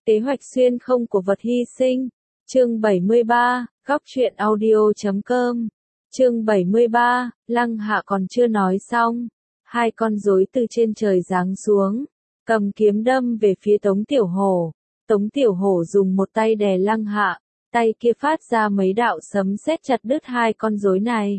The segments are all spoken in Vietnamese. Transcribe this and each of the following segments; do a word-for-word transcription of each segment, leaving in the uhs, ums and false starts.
Kế hoạch xuyên không của vật hy sinh. Chương bảy mươi ba, góc truyện audio chấm com. Chương bảy mươi ba, Lăng Hạ còn chưa nói xong, hai con rối từ trên trời giáng xuống, cầm kiếm đâm về phía Tống Tiểu Hổ. Tống Tiểu Hổ dùng một tay đè Lăng Hạ, tay kia phát ra mấy đạo sấm sét chặt đứt hai con rối này.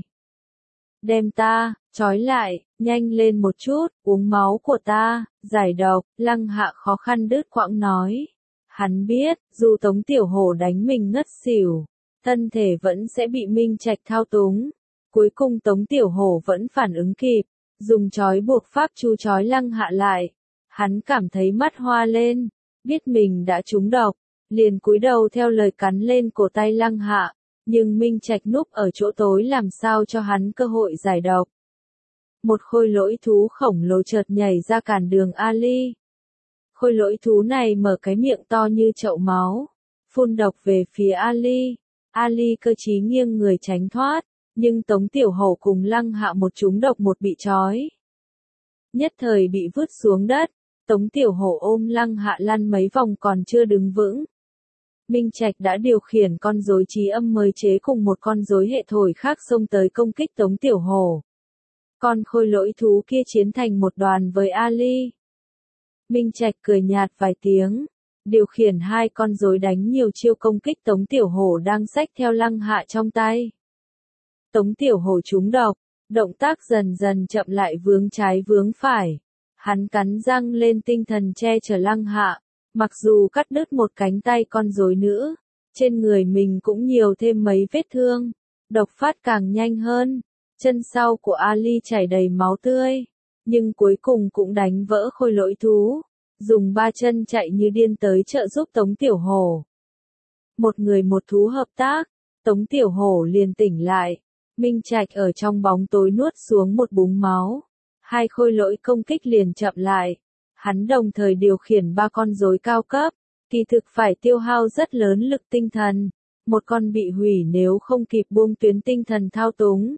Đem ta, trói lại, nhanh lên một chút, uống máu của ta, giải độc, Lăng Hạ khó khăn đứt quãng nói. Hắn biết, dù Tống Tiểu Hổ đánh mình ngất xỉu, thân thể vẫn sẽ bị Minh Trạch thao túng. Cuối cùng Tống Tiểu Hổ vẫn phản ứng kịp, dùng trói buộc pháp chú trói Lăng Hạ lại. Hắn cảm thấy mắt hoa lên, biết mình đã trúng độc, liền cúi đầu theo lời cắn lên cổ tay Lăng Hạ, nhưng Minh Trạch núp ở chỗ tối làm sao cho hắn cơ hội giải độc. Một khôi lỗi thú khổng lồ chợt nhảy ra cản đường Ali. Khôi lỗi thú này mở cái miệng to như chậu máu, phun độc về phía Ali. Ali cơ trí nghiêng người tránh thoát, nhưng Tống Tiểu Hổ cùng Lăng Hạ một trúng độc một bị trói. Nhất thời bị vứt xuống đất, Tống Tiểu Hổ ôm Lăng Hạ lăn mấy vòng còn chưa đứng vững. Minh Trạch đã điều khiển con rối trí âm mới chế cùng một con rối hệ thổi khác xông tới công kích Tống Tiểu Hổ. Con khôi lỗi thú kia chiến thành một đoàn với Ali. Minh Trạch cười nhạt vài tiếng, điều khiển hai con rối đánh nhiều chiêu công kích Tống Tiểu Hổ đang xách theo Lăng Hạ trong tay. Tống Tiểu Hổ trúng độc, động tác dần dần chậm lại vướng trái vướng phải. Hắn cắn răng lên tinh thần che chở Lăng Hạ, mặc dù cắt đứt một cánh tay con rối nữ, trên người mình cũng nhiều thêm mấy vết thương, độc phát càng nhanh hơn, chân sau của Ali chảy đầy máu tươi, nhưng cuối cùng cũng đánh vỡ khôi lỗi thú, dùng ba chân chạy như điên tới trợ giúp Tống Tiểu Hổ. Một người một thú hợp tác, Tống Tiểu Hổ liền tỉnh lại, Minh Trạch ở trong bóng tối nuốt xuống một búng máu, hai khôi lỗi công kích liền chậm lại. Hắn đồng thời điều khiển ba con rối cao cấp, kỳ thực phải tiêu hao rất lớn lực tinh thần, một con bị hủy nếu không kịp buông tuyến tinh thần thao túng,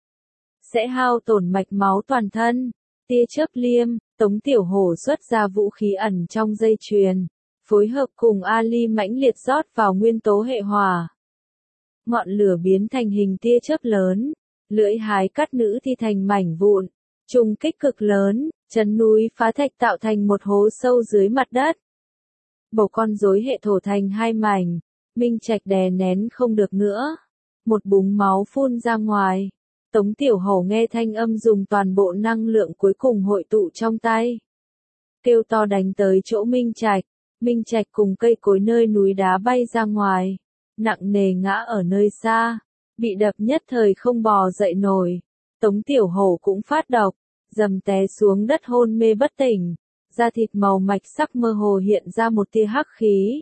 sẽ hao tổn mạch máu toàn thân. Tia chớp liêm, Tống Tiểu Hổ xuất ra vũ khí ẩn trong dây chuyền, phối hợp cùng Ali mãnh liệt rót vào nguyên tố hệ hỏa. Ngọn lửa biến thành hình tia chớp lớn, lưỡi hái cắt nữ thi thành mảnh vụn, trùng kích cực lớn, chấn núi phá thạch tạo thành một hố sâu dưới mặt đất. Bầu con rối hệ thổ thành hai mảnh, Minh Trạch đè nén không được nữa, một búng máu phun ra ngoài. Tống Tiểu Hổ nghe thanh âm dùng toàn bộ năng lượng cuối cùng hội tụ trong tay, kêu to đánh tới chỗ Minh Trạch. Minh Trạch cùng cây cối nơi núi đá bay ra ngoài, nặng nề ngã ở nơi xa, bị đập nhất thời không bò dậy nổi. Tống Tiểu Hổ cũng phát độc, dầm té xuống đất hôn mê bất tỉnh, da thịt màu mạch sắc mơ hồ hiện ra một tia hắc khí.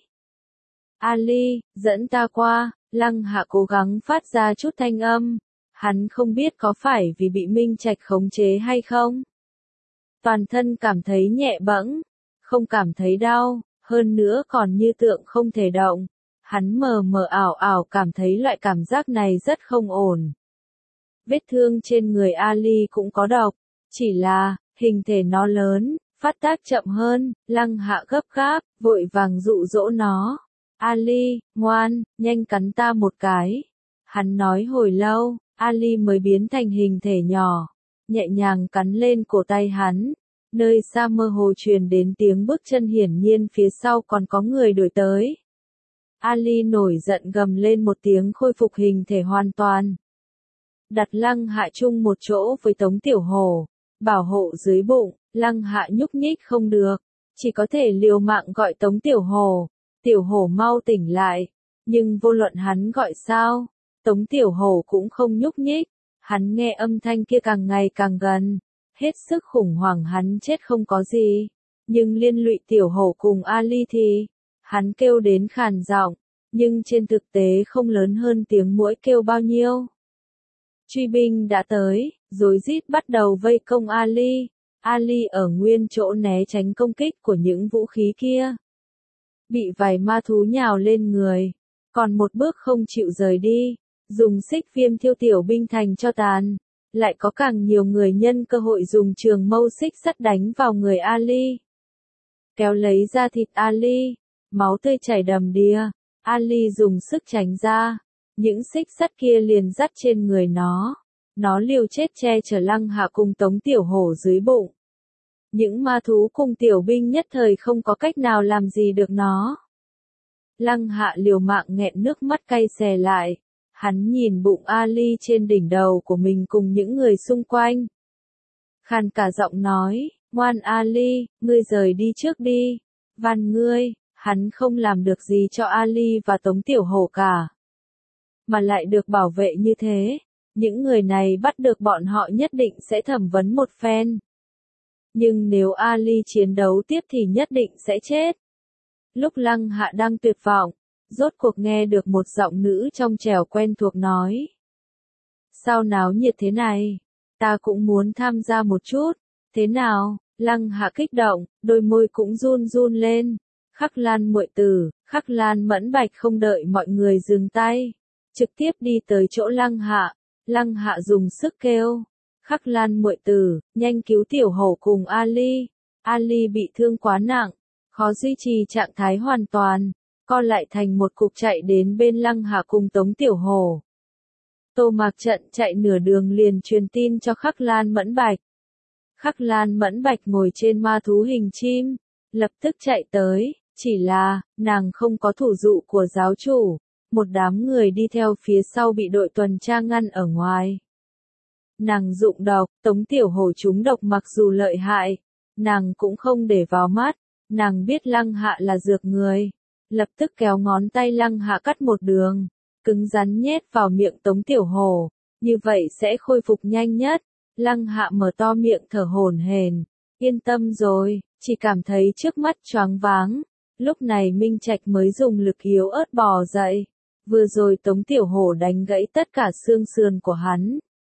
Ali, dẫn ta qua. Lăng Hạ cố gắng phát ra chút thanh âm, hắn không biết có phải vì bị Minh Trạch khống chế hay không. Toàn thân cảm thấy nhẹ bẫng, không cảm thấy đau, hơn nữa còn như tượng không thể động. Hắn mờ mờ ảo ảo cảm thấy loại cảm giác này rất không ổn. Vết thương trên người Ali cũng có độc, chỉ là, hình thể nó lớn, phát tác chậm hơn. Lăng Hạ gấp gáp, vội vàng dụ dỗ nó. Ali, ngoan, nhanh cắn ta một cái. Hắn nói hồi lâu, Ali mới biến thành hình thể nhỏ, nhẹ nhàng cắn lên cổ tay hắn. Nơi xa mơ hồ truyền đến tiếng bước chân, hiển nhiên phía sau còn có người đuổi tới. Ali nổi giận gầm lên một tiếng khôi phục hình thể hoàn toàn. Đặt Lăng Hạ chung một chỗ với Tống Tiểu Hổ, bảo hộ dưới bụng. Lăng Hạ nhúc nhích không được, chỉ có thể liều mạng gọi Tống Tiểu Hổ. Tiểu Hổ mau tỉnh lại, nhưng vô luận hắn gọi sao, Tống Tiểu Hổ cũng không nhúc nhích. Hắn nghe âm thanh kia càng ngày càng gần, hết sức khủng hoảng hắn chết không có gì, nhưng liên lụy Tiểu Hổ cùng Ali thì, hắn kêu đến khàn giọng, nhưng trên thực tế không lớn hơn tiếng muỗi kêu bao nhiêu. Truy binh đã tới, rối rít bắt đầu vây công Ali. Ali ở nguyên chỗ né tránh công kích của những vũ khí kia, bị vài ma thú nhào lên người, còn một bước không chịu rời đi, dùng xích viêm thiêu tiểu binh thành cho tàn. Lại có càng nhiều người nhân cơ hội dùng trường mâu xích sắt đánh vào người Ali, kéo lấy da thịt Ali. máu tươi chảy đầm đìa. Ali dùng sức tránh ra, những xích sắt kia liền dắt trên người nó. Nó liều chết che chở Lăng Hạ cùng Tống Tiểu Hổ dưới bụng. Những ma thú cùng tiểu binh nhất thời không có cách nào làm gì được nó. Lăng Hạ liều mạng nghẹn nước mắt cay xè lại. Hắn nhìn bụng Ali trên đỉnh đầu của mình cùng những người xung quanh. Khàn cả giọng nói, ngoan Ali, ngươi rời đi trước đi. Van ngươi, hắn không làm được gì cho Ali và Tống Tiểu Hổ cả. Mà lại được bảo vệ như thế, những người này bắt được bọn họ nhất định sẽ thẩm vấn một phen. Nhưng nếu Ali chiến đấu tiếp thì nhất định sẽ chết. Lúc Lăng Hạ đang tuyệt vọng, rốt cuộc nghe được một giọng nữ trong trẻo quen thuộc nói. Sao náo nhiệt thế này? Ta cũng muốn tham gia một chút. Thế nào? Lăng Hạ kích động, đôi môi cũng run run lên. Khắc Lan muội tử, Khắc Lan Mẫn Bạch không đợi mọi người dừng tay, trực tiếp đi tới chỗ Lăng Hạ. Lăng Hạ dùng sức kêu, Khắc Lan muội tử, nhanh cứu Tiểu Hổ cùng Ali. Ali bị thương quá nặng, khó duy trì trạng thái hoàn toàn, co lại thành một cục chạy đến bên Lăng Hạ cùng Tống Tiểu Hổ. Tô Mạc Trận chạy nửa đường liền truyền tin cho Khắc Lan Mẫn Bạch. Khắc Lan Mẫn Bạch ngồi trên ma thú hình chim, lập tức chạy tới, chỉ là, nàng không có thủ dụ của giáo chủ, một đám người đi theo phía sau bị đội tuần tra ngăn ở ngoài. Nàng dụng độc, Tống Tiểu Hổ trúng độc mặc dù lợi hại, nàng cũng không để vào mắt, nàng biết Lăng Hạ là dược người, lập tức kéo ngón tay Lăng Hạ cắt một đường, cứng rắn nhét vào miệng Tống Tiểu Hổ, như vậy sẽ khôi phục nhanh nhất. Lăng Hạ mở to miệng thở hổn hển, yên tâm rồi, chỉ cảm thấy trước mắt choáng váng. Lúc này Minh Trạch mới dùng lực yếu ớt bò dậy. Vừa rồi Tống Tiểu Hổ đánh gãy tất cả xương sườn của hắn.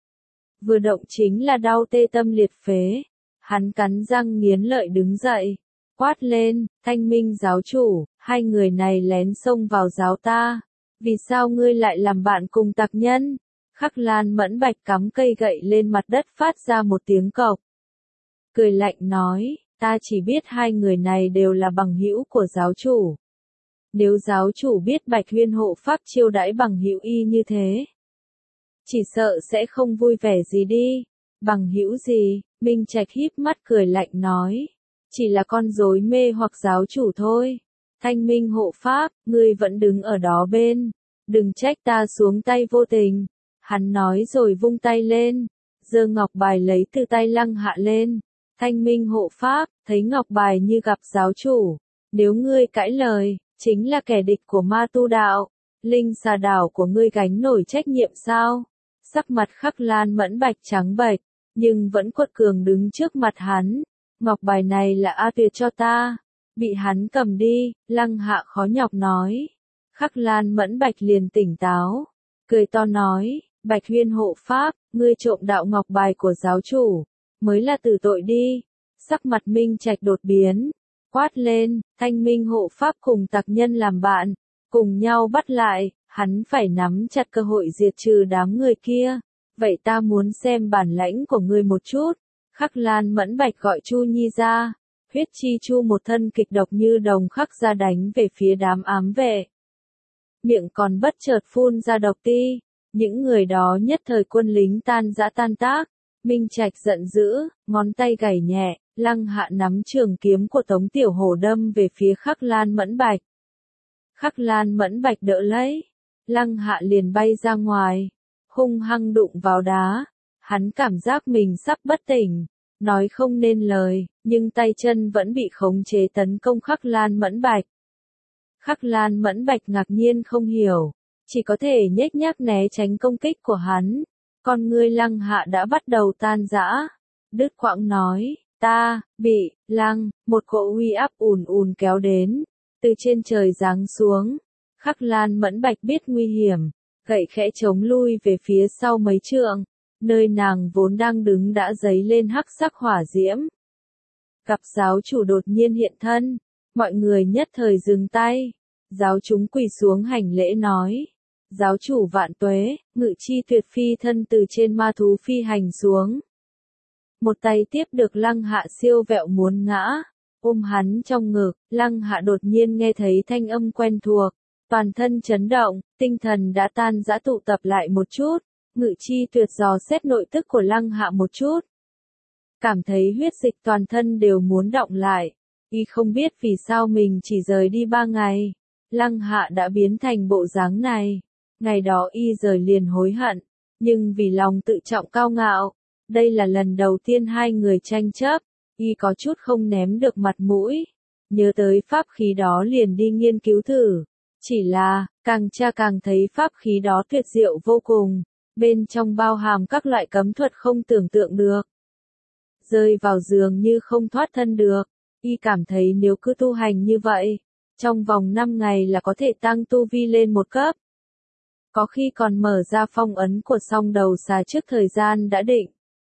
Vừa động chính là đau tê tâm liệt phế. Hắn cắn răng nghiến lợi đứng dậy, quát lên, Thanh Minh giáo chủ, hai người này lén xông vào giáo ta. Vì sao ngươi lại làm bạn cùng tặc nhân? Khắc Lan Mẫn Bạch cắm cây gậy lên mặt đất phát ra một tiếng cộc. Cười lạnh nói, ta chỉ biết hai người này đều là bằng hữu của giáo chủ. Nếu giáo chủ biết Bạch Huyên hộ pháp chiêu đãi bằng hữu y như thế, chỉ sợ sẽ không vui vẻ gì đi. Bằng hữu gì? Minh Trạch híp mắt cười lạnh nói, chỉ là con rối mê hoặc giáo chủ thôi. Thanh Minh hộ pháp, ngươi vẫn đứng ở đó bên, đừng trách ta xuống tay vô tình. Hắn nói rồi vung tay lên, giơ ngọc bài lấy từ tay Lăng Hạ lên. Thanh Minh hộ pháp, thấy ngọc bài như gặp giáo chủ. Nếu ngươi cãi lời, chính là kẻ địch của ma tu đạo. Linh xà đảo của ngươi gánh nổi trách nhiệm sao? Sắc mặt Khắc Lan Mẫn Bạch trắng bệch, nhưng vẫn quật cường đứng trước mặt hắn. Ngọc bài này là A Tuyệt cho ta. Bị hắn cầm đi, Lăng Hạ khó nhọc nói. Khắc Lan Mẫn Bạch liền tỉnh táo, cười to nói, Bạch Huyên hộ pháp, ngươi trộm đạo ngọc bài của giáo chủ, mới là tử tội đi. Sắc mặt Minh Trạch đột biến, quát lên, Thanh Minh hộ pháp cùng tặc nhân làm bạn, cùng nhau bắt lại, hắn phải nắm chặt cơ hội diệt trừ đám người kia. Vậy ta muốn xem bản lãnh của ngươi một chút. Khắc Lan Mẫn Bạch gọi Chu Nhi ra, huyết chi chu một thân kịch độc như đồng khắc ra đánh về phía đám ám vệ. Miệng còn bất chợt phun ra độc ti, những người đó nhất thời quân lính tan rã tan tác. Minh Trạch giận dữ, ngón tay gảy nhẹ, Lăng Hạ nắm trường kiếm của Tống Tiểu Hổ đâm về phía Khắc Lan Mẫn Bạch. Khắc Lan Mẫn Bạch đỡ lấy, Lăng Hạ liền bay ra ngoài, hung hăng đụng vào đá. Hắn cảm giác mình sắp bất tỉnh, nói không nên lời, nhưng tay chân vẫn bị khống chế tấn công Khắc Lan Mẫn Bạch. Khắc Lan Mẫn Bạch ngạc nhiên không hiểu, chỉ có thể nhếch nhác né tránh công kích của hắn. Con ngươi Lăng Hạ đã bắt đầu tan rã. Đứt quãng nói, ta, bị, Lăng, một cỗ uy áp ùn ùn kéo đến, từ trên trời giáng xuống. Khắc Lan Mẫn Bạch biết nguy hiểm, gậy khẽ chống lui về phía sau mấy trượng, nơi nàng vốn đang đứng đã dấy lên hắc sắc hỏa diễm. Gặp giáo chủ đột nhiên hiện thân, mọi người nhất thời dừng tay, giáo chúng quỳ xuống hành lễ nói. Giáo chủ vạn tuế, Ngự Chi Tuyệt phi thân từ trên ma thú phi hành xuống. Một tay tiếp được Lăng Hạ siêu vẹo muốn ngã, ôm hắn trong ngực, Lăng Hạ đột nhiên nghe thấy thanh âm quen thuộc, toàn thân chấn động, tinh thần đã tan rã tụ tập lại một chút, Ngự Chi Tuyệt dò xét nội tức của Lăng Hạ một chút. Cảm thấy huyết dịch toàn thân đều muốn đọng lại, y không biết vì sao mình chỉ rời đi ba ngày, Lăng Hạ đã biến thành bộ dáng này, ngày đó y rời liền hối hận, nhưng vì lòng tự trọng cao ngạo, đây là lần đầu tiên hai người tranh chấp, y có chút không ném được mặt mũi, nhớ tới pháp khí đó liền đi nghiên cứu thử, chỉ là, càng tra càng thấy pháp khí đó tuyệt diệu vô cùng, bên trong bao hàm các loại cấm thuật không tưởng tượng được. Rơi vào giường như không thoát thân được, y cảm thấy nếu cứ tu hành như vậy, trong vòng năm ngày là có thể tăng tu vi lên một cấp. Có khi còn mở ra phong ấn của song đầu xà trước thời gian đã định.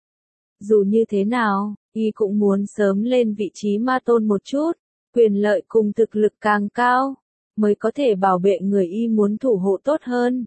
Dù như thế nào, y cũng muốn sớm lên vị trí ma tôn một chút, quyền lợi cùng thực lực càng cao, mới có thể bảo vệ người y muốn thủ hộ tốt hơn.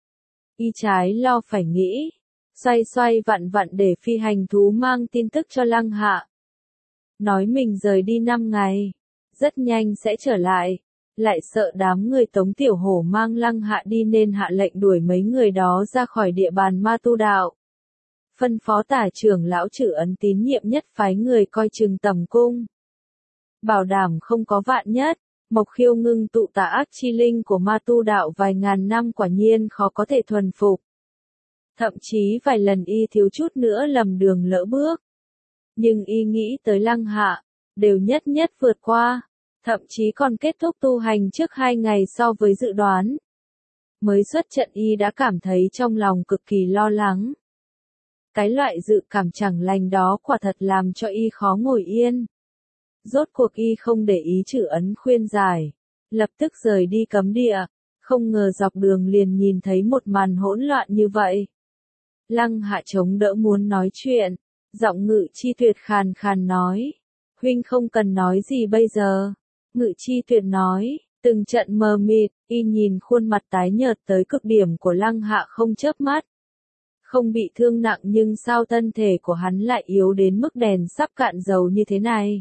Y trái lo phải nghĩ, xoay xoay vặn vặn để phi hành thú mang tin tức cho Lăng Hạ. Nói mình rời đi năm ngày, rất nhanh sẽ trở lại, lại sợ đám người Tống Tiểu Hổ mang Lăng Hạ đi nên hạ lệnh đuổi mấy người đó ra khỏi địa bàn ma tu đạo. Phân phó tả trưởng lão Trử Ấn tín nhiệm nhất phái người coi chừng tầm cung. Bảo đảm không có vạn nhất, Mộc Khiêu ngưng tụ tà ác chi linh của ma tu đạo vài ngàn năm quả nhiên khó có thể thuần phục. Thậm chí vài lần y thiếu chút nữa lầm đường lỡ bước. Nhưng y nghĩ tới Lăng Hạ, đều nhất nhất vượt qua, thậm chí còn kết thúc tu hành trước hai ngày so với dự đoán. Mới xuất trận y đã cảm thấy trong lòng cực kỳ lo lắng. Cái loại dự cảm chẳng lành đó quả thật làm cho y khó ngồi yên. Rốt cuộc y không để ý Trử Ấn khuyên giải, lập tức rời đi cấm địa, không ngờ dọc đường liền nhìn thấy một màn hỗn loạn như vậy. Lăng Hạ chống đỡ muốn nói chuyện, giọng Ngự Chi Tuyệt khàn khàn nói, huynh không cần nói gì bây giờ. Ngự Chi Tuyệt nói, từng trận mờ mịt, y nhìn khuôn mặt tái nhợt tới cực điểm của Lăng Hạ không chớp mắt. Không bị thương nặng nhưng sao thân thể của hắn lại yếu đến mức đèn sắp cạn dầu như thế này.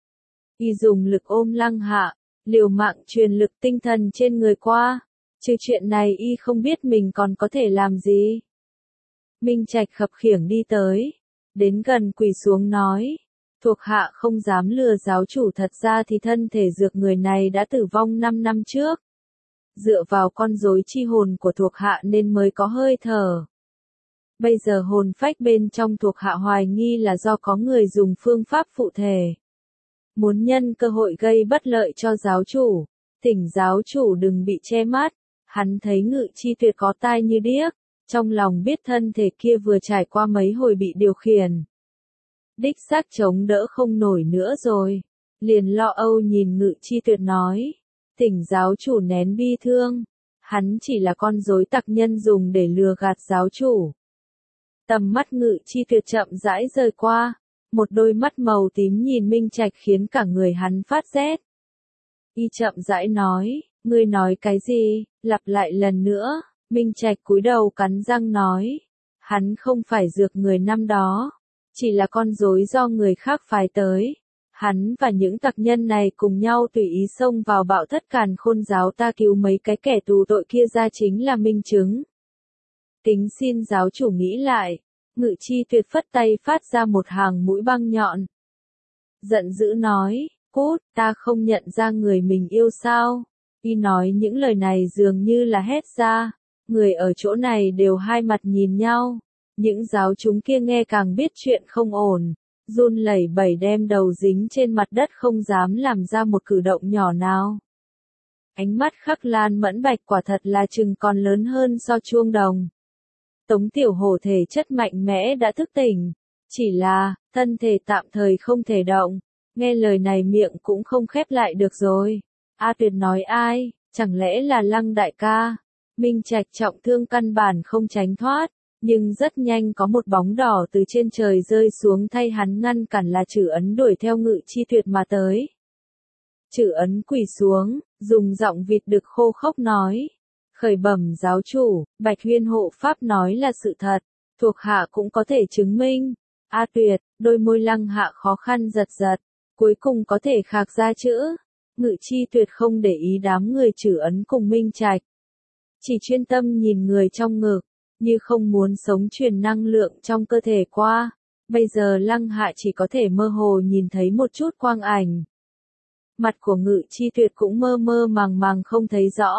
Y dùng lực ôm Lăng Hạ, liều mạng truyền lực tinh thần trên người qua, trừ chuyện này y không biết mình còn có thể làm gì. Minh Trạch khập khiễng đi tới, đến gần quỳ xuống nói, thuộc hạ không dám lừa giáo chủ, thật ra thì thân thể dược người này đã tử vong năm năm trước. Dựa vào con rối chi hồn của thuộc hạ nên mới có hơi thở. Bây giờ hồn phách bên trong thuộc hạ hoài nghi là do có người dùng phương pháp phụ thể. Muốn nhân cơ hội gây bất lợi cho giáo chủ, thỉnh giáo chủ đừng bị che mắt. Hắn thấy Ngự Chi Tuyệt có tai như điếc, trong lòng biết thân thể kia vừa trải qua mấy hồi bị điều khiển. Đích xác chống đỡ không nổi nữa rồi, liền lo âu nhìn Ngự Chi Tuyệt nói, thỉnh giáo chủ nén bi thương, hắn chỉ là con rối tặc nhân dùng để lừa gạt giáo chủ. Tầm mắt Ngự Chi Tuyệt chậm rãi rời qua, một đôi mắt màu tím nhìn Minh Trạch khiến cả người hắn phát rét. Y chậm rãi nói, ngươi nói cái gì, lặp lại lần nữa. Minh Trạch cúi đầu cắn răng nói, hắn không phải dược người năm đó, chỉ là con rối do người khác phái tới. Hắn và những tặc nhân này cùng nhau tùy ý xông vào Bạo Thất Càn Khôn giáo ta cứu mấy cái kẻ tù tội kia ra chính là minh chứng. Kính xin giáo chủ nghĩ lại. Ngự Chi Tuyệt phất tay phát ra một hàng mũi băng nhọn. Giận dữ nói, cút, ta không nhận ra người mình yêu sao. Y nói những lời này dường như là hét ra. Người ở chỗ này đều hai mặt nhìn nhau. Những giáo chúng kia nghe càng biết chuyện không ổn. Run lẩy bẩy đem đầu dính trên mặt đất không dám làm ra một cử động nhỏ nào. Ánh mắt Khắc Lan Mẫn Bạch quả thật là chừng còn lớn hơn so chuông đồng. Tống Tiểu Hổ thể chất mạnh mẽ đã thức tỉnh. Chỉ là, thân thể tạm thời không thể động. Nghe lời này miệng cũng không khép lại được rồi. A Tuyệt nói ai, chẳng lẽ là Lăng đại ca. Minh Trạch trọng thương căn bản không tránh thoát. Nhưng rất nhanh có một bóng đỏ từ trên trời rơi xuống thay hắn ngăn cản là Trử Ấn đuổi theo Ngự Chi Tuyệt mà tới. Trử Ấn quỳ xuống, dùng giọng vịt đực khô khốc nói. Khởi bẩm giáo chủ, Bạch Huyên hộ pháp nói là sự thật, thuộc hạ cũng có thể chứng minh. A Tuyệt, đôi môi Lăng Hạ khó khăn giật giật, cuối cùng có thể khạc ra chữ. Ngự Chi Tuyệt không để ý đám người Trử Ấn cùng Minh Trạch. Chỉ chuyên tâm nhìn người trong ngực, như không muốn sống truyền năng lượng trong cơ thể qua. Bây giờ Lăng Hạ chỉ có thể mơ hồ nhìn thấy một chút quang ảnh. Mặt của Ngự Chi Tuyệt cũng mơ mơ màng màng không thấy rõ.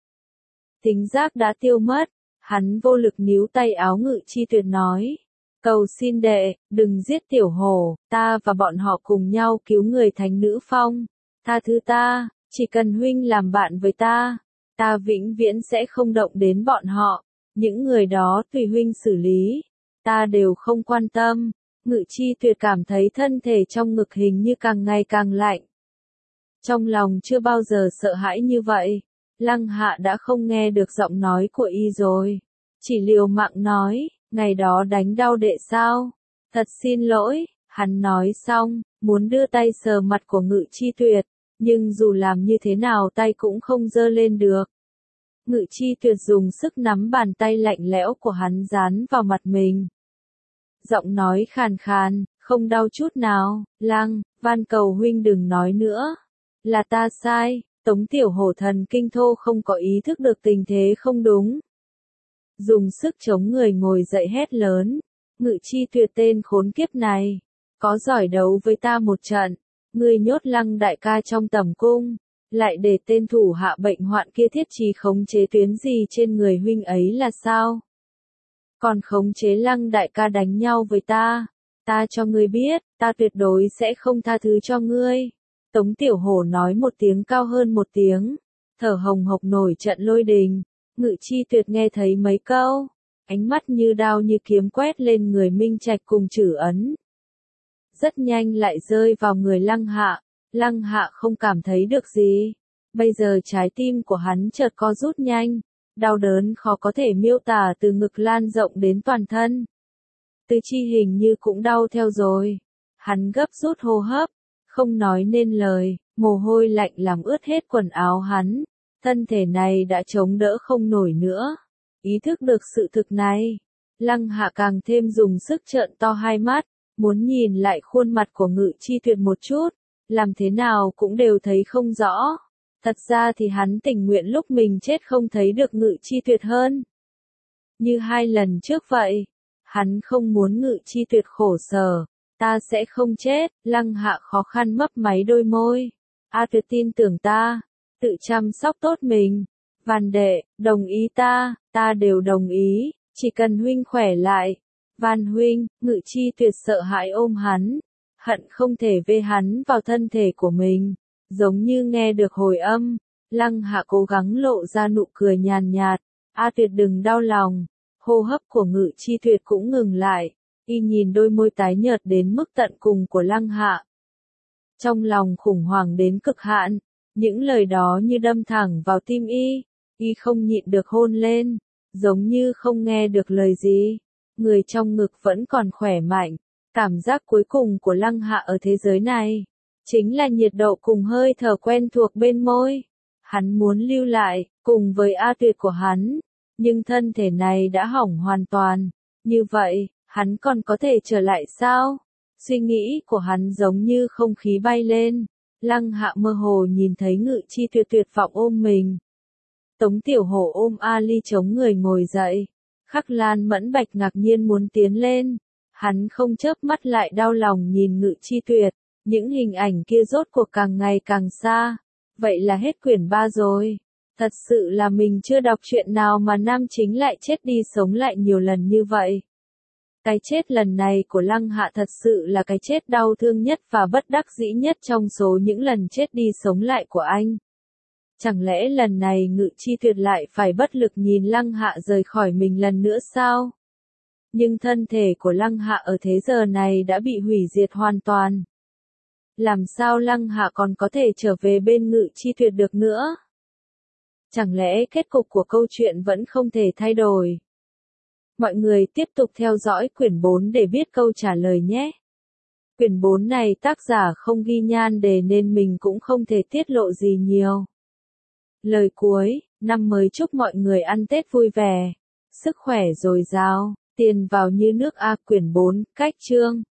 Tính giác đã tiêu mất, hắn vô lực níu tay áo Ngự Chi Tuyệt nói. Cầu xin đệ, đừng giết tiểu hổ, ta và bọn họ cùng nhau cứu người thánh nữ phong. Tha thứ ta, chỉ cần huynh làm bạn với ta, ta vĩnh viễn sẽ không động đến bọn họ. Những người đó tùy huynh xử lý, ta đều không quan tâm. Ngự Chi Tuyệt cảm thấy thân thể trong ngực hình như càng ngày càng lạnh. Trong lòng chưa bao giờ sợ hãi như vậy. Lăng Hạ đã không nghe được giọng nói của y rồi. Chỉ liều mạng nói, ngày đó đánh đau đệ sao? Thật xin lỗi, hắn nói xong, muốn đưa tay sờ mặt của Ngự Chi Tuyệt, nhưng dù làm như thế nào tay cũng không giơ lên được. Ngự Chi Tuyệt dùng sức nắm bàn tay lạnh lẽo của hắn dán vào mặt mình. Giọng nói khàn khàn, không đau chút nào. Lăng, van cầu huynh đừng nói nữa. Là ta sai. Tống tiểu hổ thần kinh thô không có ý thức được tình thế không đúng. Dùng sức chống người ngồi dậy hét lớn. Ngự Chi Tuyệt tên khốn kiếp này. Có giỏi đấu với ta một trận. Ngươi nhốt Lăng đại ca trong tẩm cung. Lại để tên thủ hạ bệnh hoạn kia thiết trí khống chế tuyến gì trên người huynh ấy là sao? Còn khống chế Lăng đại ca đánh nhau với ta. Ta cho ngươi biết, ta tuyệt đối sẽ không tha thứ cho ngươi. Tống tiểu hổ nói một tiếng cao hơn một tiếng. Thở hồng hộc nổi trận lôi đình. Ngự Chi Tuyệt nghe thấy mấy câu. Ánh mắt như đao như kiếm quét lên người Minh Trạch cùng Trử Ấn. Rất nhanh lại rơi vào người Lăng Hạ. Lăng Hạ không cảm thấy được gì. Bây giờ trái tim của hắn chợt co rút nhanh. Đau đớn khó có thể miêu tả từ ngực lan rộng đến toàn thân. Tứ chi hình như cũng đau theo rồi. Hắn gấp rút hô hấp, không nói nên lời, mồ hôi lạnh làm ướt hết quần áo hắn. Thân thể này đã chống đỡ không nổi nữa. Ý thức được sự thực này, Lăng Hạ càng thêm dùng sức trợn to hai mắt, muốn nhìn lại khuôn mặt của Ngự Chi Tuyệt một chút, làm thế nào cũng đều thấy không rõ. Thật ra thì hắn tình nguyện lúc mình chết không thấy được Ngự Chi Tuyệt hơn. Như hai lần trước vậy, hắn không muốn Ngự Chi Tuyệt khổ sở. Ta sẽ không chết. Lăng Hạ khó khăn mấp máy đôi môi. A Tuyệt tin tưởng ta, tự chăm sóc tốt mình. Van đệ, đồng ý ta, ta đều đồng ý, chỉ cần huynh khỏe lại. Van huynh. Ngự Chi Tuyệt sợ hãi ôm hắn, hận không thể vê hắn vào thân thể của mình. Giống như nghe được hồi âm, Lăng Hạ cố gắng lộ ra nụ cười nhàn nhạt. A Tuyệt đừng đau lòng. Hô hấp của Ngự Chi Tuyệt cũng ngừng lại. Y nhìn đôi môi tái nhợt đến mức tận cùng của Lăng Hạ. Trong lòng khủng hoảng đến cực hạn, những lời đó như đâm thẳng vào tim y. Y không nhịn được hôn lên, giống như không nghe được lời gì. Người trong ngực vẫn còn khỏe mạnh. Cảm giác cuối cùng của Lăng Hạ ở thế giới này chính là nhiệt độ cùng hơi thở quen thuộc bên môi. Hắn muốn lưu lại, cùng với A Tuyệt của hắn. Nhưng thân thể này đã hỏng hoàn toàn. Như vậy, hắn còn có thể trở lại sao? Suy nghĩ của hắn giống như không khí bay lên. Lăng Hạ mơ hồ nhìn thấy Ngự Chi Tuyệt tuyệt vọng ôm mình. Tống tiểu hổ ôm Ali chống người ngồi dậy. Khắc Lan Mẫn Bạch ngạc nhiên muốn tiến lên. Hắn không chớp mắt lại đau lòng nhìn Ngự Chi Tuyệt. Những hình ảnh kia rốt cuộc càng ngày càng xa. Vậy là hết quyển ba rồi. Thật sự là mình chưa đọc chuyện nào mà nam chính lại chết đi sống lại nhiều lần như vậy. Cái chết lần này của Lăng Hạ thật sự là cái chết đau thương nhất và bất đắc dĩ nhất trong số những lần chết đi sống lại của anh. Chẳng lẽ lần này Ngự Chi Tuyệt lại phải bất lực nhìn Lăng Hạ rời khỏi mình lần nữa sao? Nhưng thân thể của Lăng Hạ ở thế giờ này đã bị hủy diệt hoàn toàn. Làm sao Lăng Hạ còn có thể trở về bên Ngự Chi Tuyệt được nữa? Chẳng lẽ kết cục của câu chuyện vẫn không thể thay đổi? Mọi người tiếp tục theo dõi quyển bốn để biết câu trả lời nhé. Quyển bốn này tác giả không ghi nhan đề nên mình cũng không thể tiết lộ gì nhiều. Lời cuối, năm mới chúc mọi người ăn Tết vui vẻ, sức khỏe dồi dào, tiền vào như nước. A. Quyển bốn, cách chương.